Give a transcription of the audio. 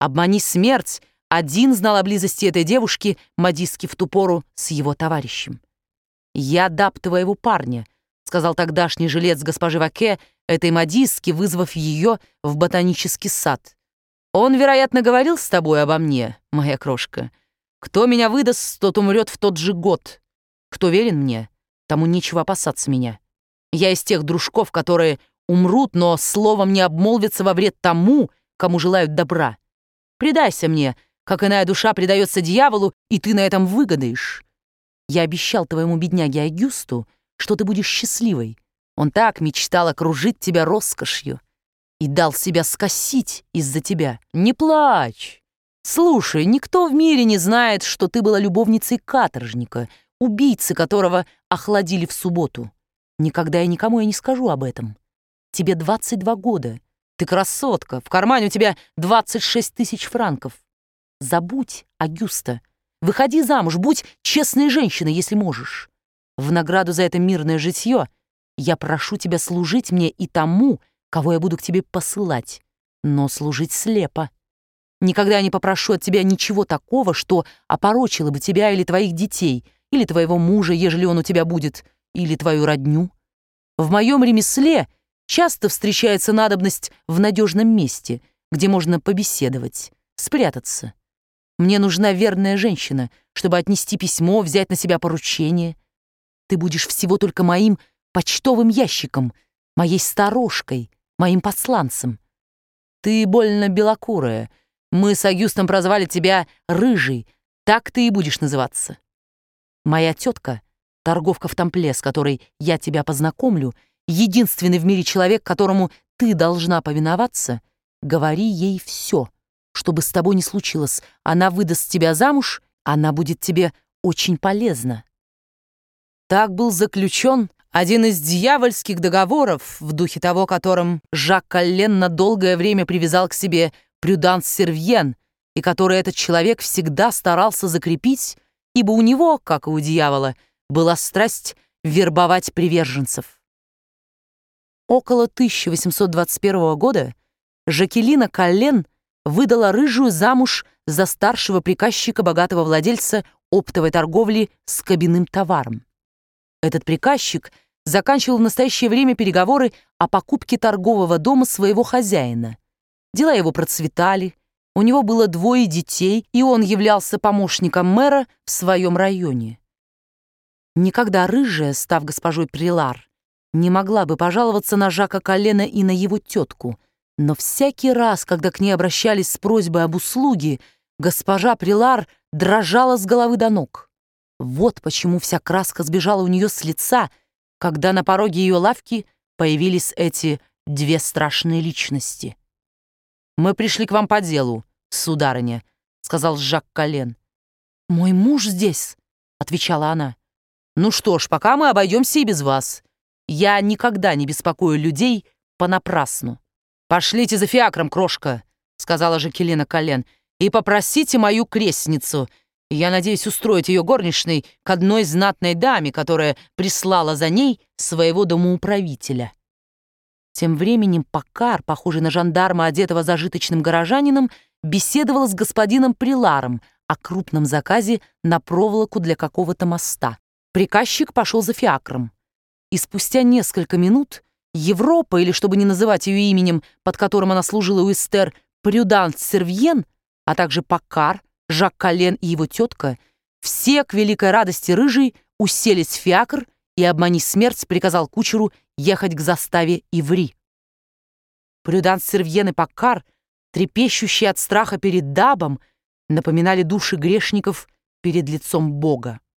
Обмани смерть, один знал о близости этой девушки, модистки в ту пору, с его товарищем. «Я даб твоего парня», — сказал тогдашний жилец госпожи Ваке этой модистки, вызвав ее в ботанический сад. «Он, вероятно, говорил с тобой обо мне, моя крошка. Кто меня выдаст, тот умрет в тот же год. Кто верен мне, тому нечего опасаться меня. Я из тех дружков, которые умрут, но словом не обмолвятся во вред тому, кому желают добра. Предайся мне, как иная душа предается дьяволу, и ты на этом выгодаешь. Я обещал твоему бедняге Агюсту, что ты будешь счастливой. Он так мечтал окружить тебя роскошью и дал себя скосить из-за тебя. Не плачь. Слушай, никто в мире не знает, что ты была любовницей каторжника, убийцы которого охладили в субботу. Никогда и никому я не скажу об этом. Тебе 22 года. Ты красотка. В кармане у тебя 26 тысяч франков. Забудь Агюста. Выходи замуж, будь честной женщиной, если можешь. В награду за это мирное житье я прошу тебя служить мне и тому, кого я буду к тебе посылать, но служить слепо. Никогда я не попрошу от тебя ничего такого, что опорочило бы тебя или твоих детей, или твоего мужа, ежели он у тебя будет, или твою родню. В моем ремесле часто встречается надобность в надежном месте, где можно побеседовать, спрятаться. Мне нужна верная женщина, чтобы отнести письмо, взять на себя поручение. Ты будешь всего только моим почтовым ящиком, моей сторожкой, моим посланцем. Ты больно белокурая. Мы с Агюстом прозвали тебя Рыжий. Так ты и будешь называться. Моя тетка, торговка в Тампле, с которой я тебя познакомлю, единственный в мире человек, которому ты должна повиноваться, говори ей все, что бы с тобой ни случилось. Она выдаст тебя замуж, она будет тебе очень полезна». Так был заключен один из дьявольских договоров, в духе того, которым Жак Коллен на долгое время привязал к себе Прюданс Сервьен, и который этот человек всегда старался закрепить, ибо у него, как и у дьявола, была страсть вербовать приверженцев. Около 1821 года Жакелина Коллен выдала Рыжую замуж за старшего приказчика богатого владельца оптовой торговли с кабинным товаром. Этот приказчик заканчивал в настоящее время переговоры о покупке торгового дома своего хозяина. Дела его процветали, у него было 2 детей, и он являлся помощником мэра в своем районе. Никогда Рыжая, став госпожой Прилар, не могла бы пожаловаться на Жака Коллена и на его тетку, но всякий раз, когда к ней обращались с просьбой об услуге, госпожа Прилар дрожала с головы до ног. Вот почему вся краска сбежала у нее с лица, когда на пороге ее лавки появились эти 2 страшные личности. «Мы пришли к вам по делу, сударыня», — сказал Жак Коллен. «Мой муж здесь», — отвечала она. «Ну что ж, пока мы обойдемся и без вас. Я никогда не беспокою людей понапрасну». «Пошлите за фиакром, крошка», — сказала Жакелина Коллен, «и попросите мою крестницу. Я надеюсь устроить ее горничной к одной знатной даме, которая прислала за ней своего домоуправителя». Тем временем Паккар, похожий на жандарма, одетого зажиточным горожанином, беседовал с господином Приларом о крупном заказе на проволоку для какого-то моста. Приказчик пошел за фиакром. И спустя несколько минут Европа, или, чтобы не называть ее именем, под которым она служила у Эстер, Прюданс Сервьен, а также Паккар, Жак Коллен и его тетка, все, к великой радости Рыжей, уселись в фиакр, и «Обмани смерть» приказал кучеру ехать к заставе Иври. Прюданс Сервьен и Паккар, трепещущие от страха перед Дабом, напоминали души грешников перед лицом Бога.